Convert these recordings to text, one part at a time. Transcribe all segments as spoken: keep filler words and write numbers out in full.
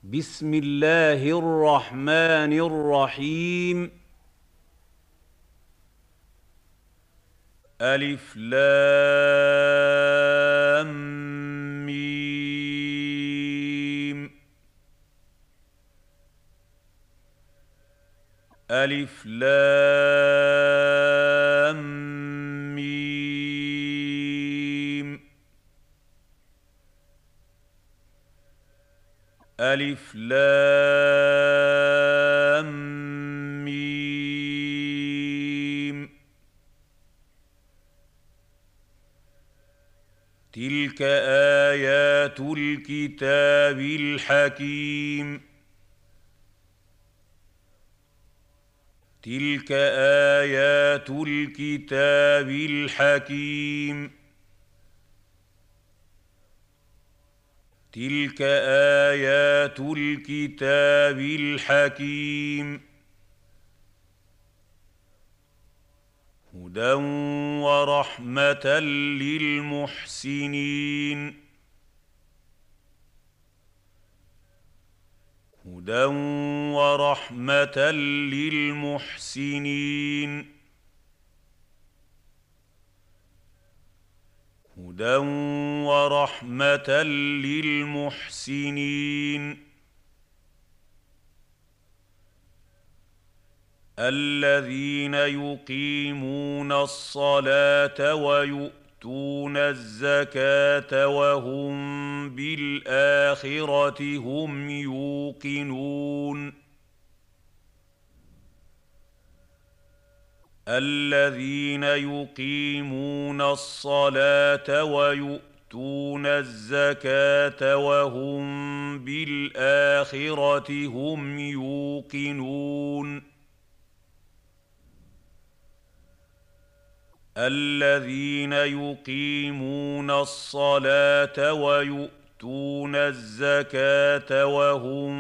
بسم الله الرحمن الرحيم. ألف لام ميم. ألف لام ميم. ألف لام ميم. تلك آيات الكتاب الحكيم. تلك آيات الكتاب الحكيم. تلك آيات الكتاب الحكيم. هدى ورحمة للمحسنين. هدى ورحمة للمحسنين. هدى ورحمة للمحسنين. الذين يقيمون الصلاة ويؤتون الزكاة وهم بالآخرة هم يوقنون. الذين يقيمون الصلاة ويؤتون الزكاة وهم بالآخرة هم يوقنون. الذين يقيمون الصلاة ويؤتون الزكاة وهم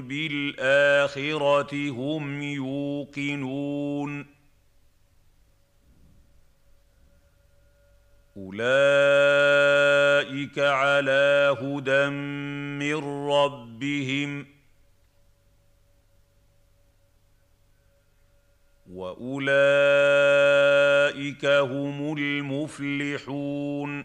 بالآخرة هم يوقنون. أولئك على هدى من ربهم وأولئك هم المفلحون.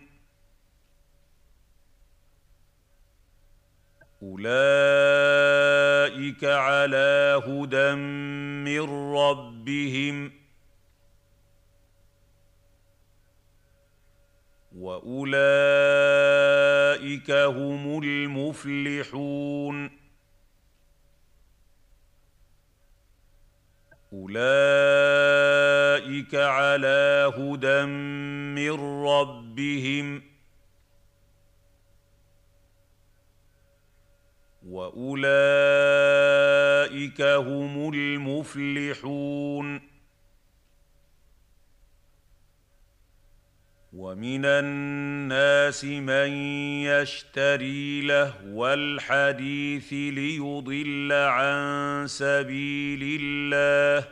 أولئك على هدى من ربهم وأولئك هم المفلحون. أولئك على هدى من ربهم وأولئك هم المفلحون. ومن الناس من يشتري لهو الحديث ليضل عن سبيل الله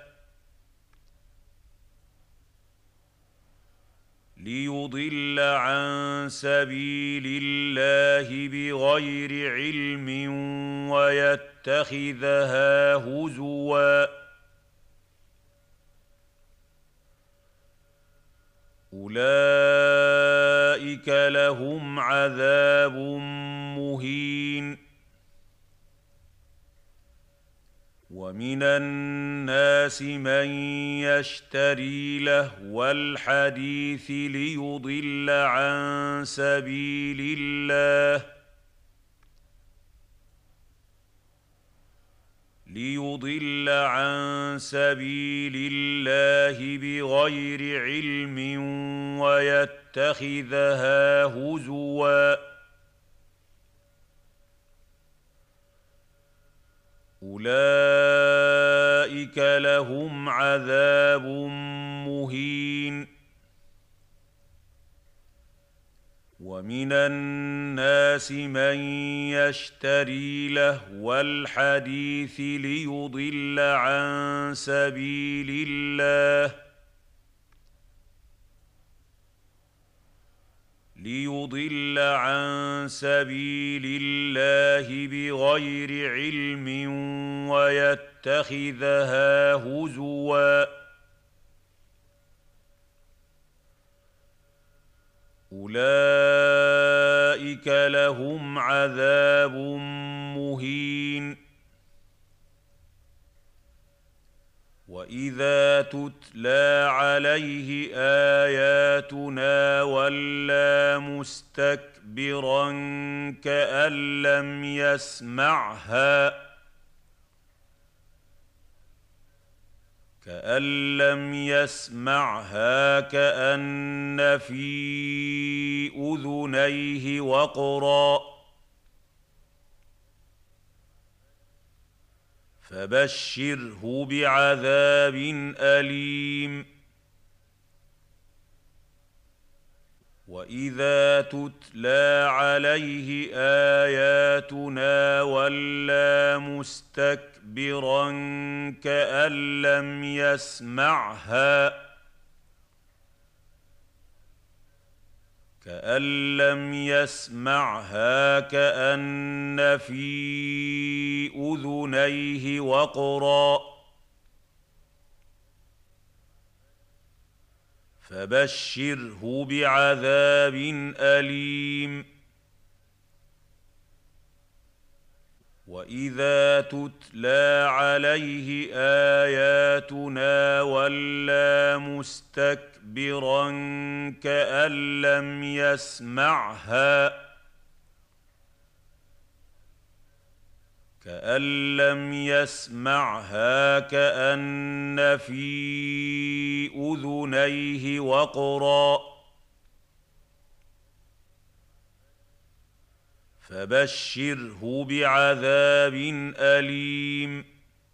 ليضل عن سبيل الله بغير علم ويتخذها هزوا. أولئك لهم عذاب مهين. ومن الناس من يشتري لهو الحديث ليضل عن سبيل الله ليضل عن سبيل الله بغير علم ويتخذها هزوا. أولئك لهم عذاب مهين. ومن الناس من يشتري لهو الحديث ليضل عن سبيل الله ليضل عن سبيل الله بغير علم ويتخذها هزوا أولئك لهم عذاب مهين وإذا تتلى عليه آياتنا ولى مستكبرا كأن لم يسمعها كأن لم يسمعها كأن في أذنيه وقرا فبشره بعذاب أليم وإذا تتلى عليه آياتنا ولى مستكبرا كأن لم يسمعها كأن لم يسمعها كأن في أذنيه وقرا فبشره بعذاب أليم وإذا تتلى عليه آياتنا ولى مستكبرا كأن لم يسمعها كأن لم يسمعها كأن في أذنيه وقرا فبشره بعذاب أليم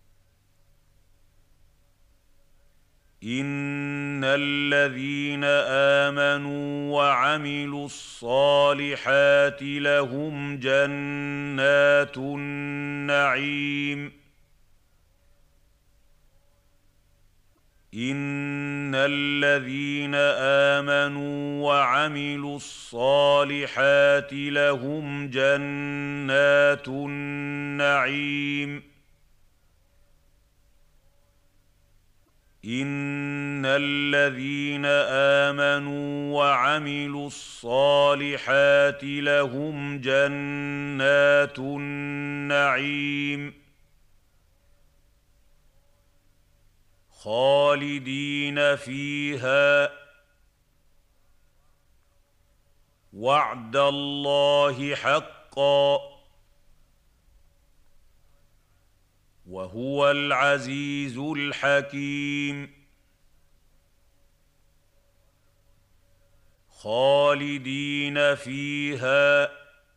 إن الذين آمنوا وعملوا الصالحات لهم جنات النعيم إن الذين آمنوا وعملوا الصالحات لهم جنات النعيم إن الذين آمنوا وعملوا الصالحات لهم جنات النعيم خالدين فيها وعد الله حقا وهو العزيز الحكيم خالدين فيها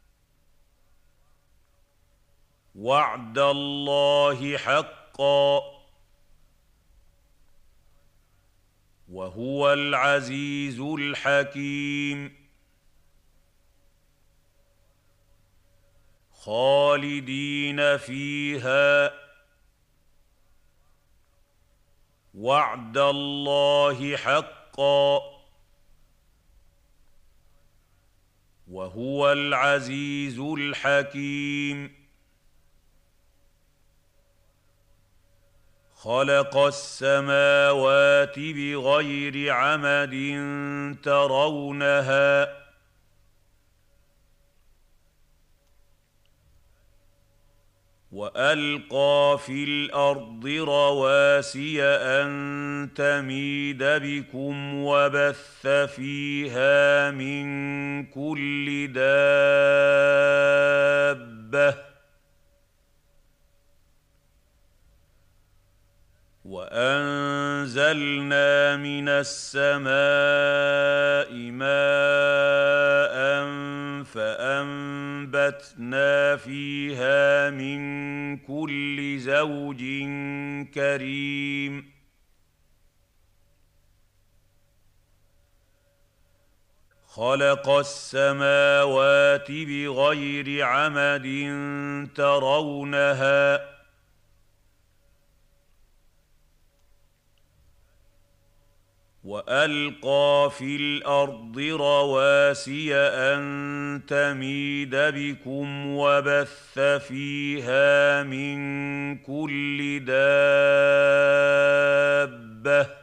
وعد الله حقا وهو العزيز الحكيم خالدين فيها وعد الله حقا وهو العزيز الحكيم خلق السماوات بغير عمد ترونها وألقى في الأرض رواسي أن تميد بكم وبث فيها من كل دابة وأنزلنا من السماء ماء فأنبتنا فيها من كل زوج كريم خلق السماوات بغير عمد ترونها وألقى في الأرض رواسي أن تميد بكم وبث فيها من كل دابة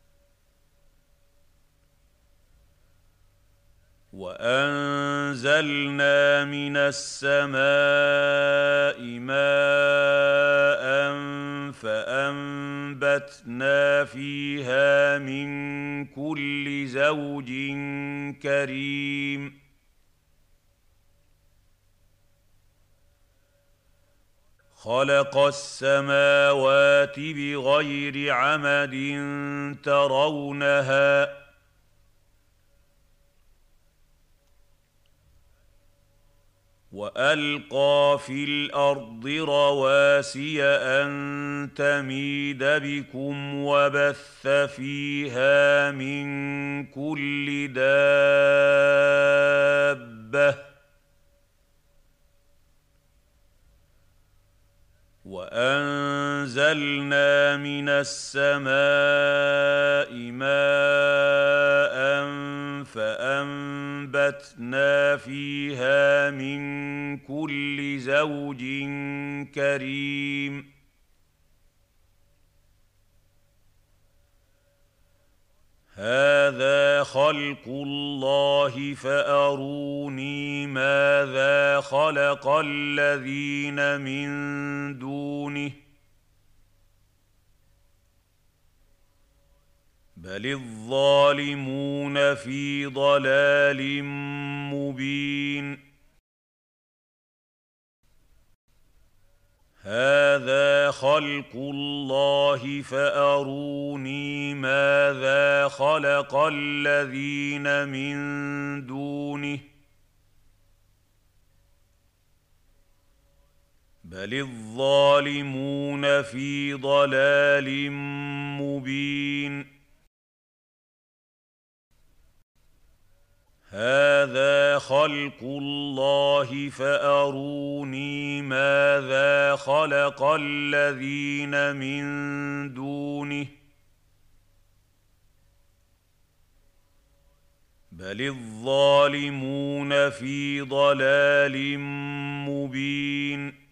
وأنزلنا من السماء ماء فأنبتنا فيها من كل زوج كريم خلق السماوات بغير عمد ترونها وألقى في الأرض رواسي أن تميد بكم وبث فيها من كل دابة وأنزلنا من السماء ماء فأنبتنا فيها من كل زوج كريم هذا خلق الله فأروني ماذا خلق الذين من دونه بل الظالمون في ضلال مبين هذا خلق الله فأروني ماذا خلق الذين من دونه بل الظالمون في ضلال مبين هذا خلق الله فأروني ماذا خلق الذين من دونه بل الظالمون في ضلال مبين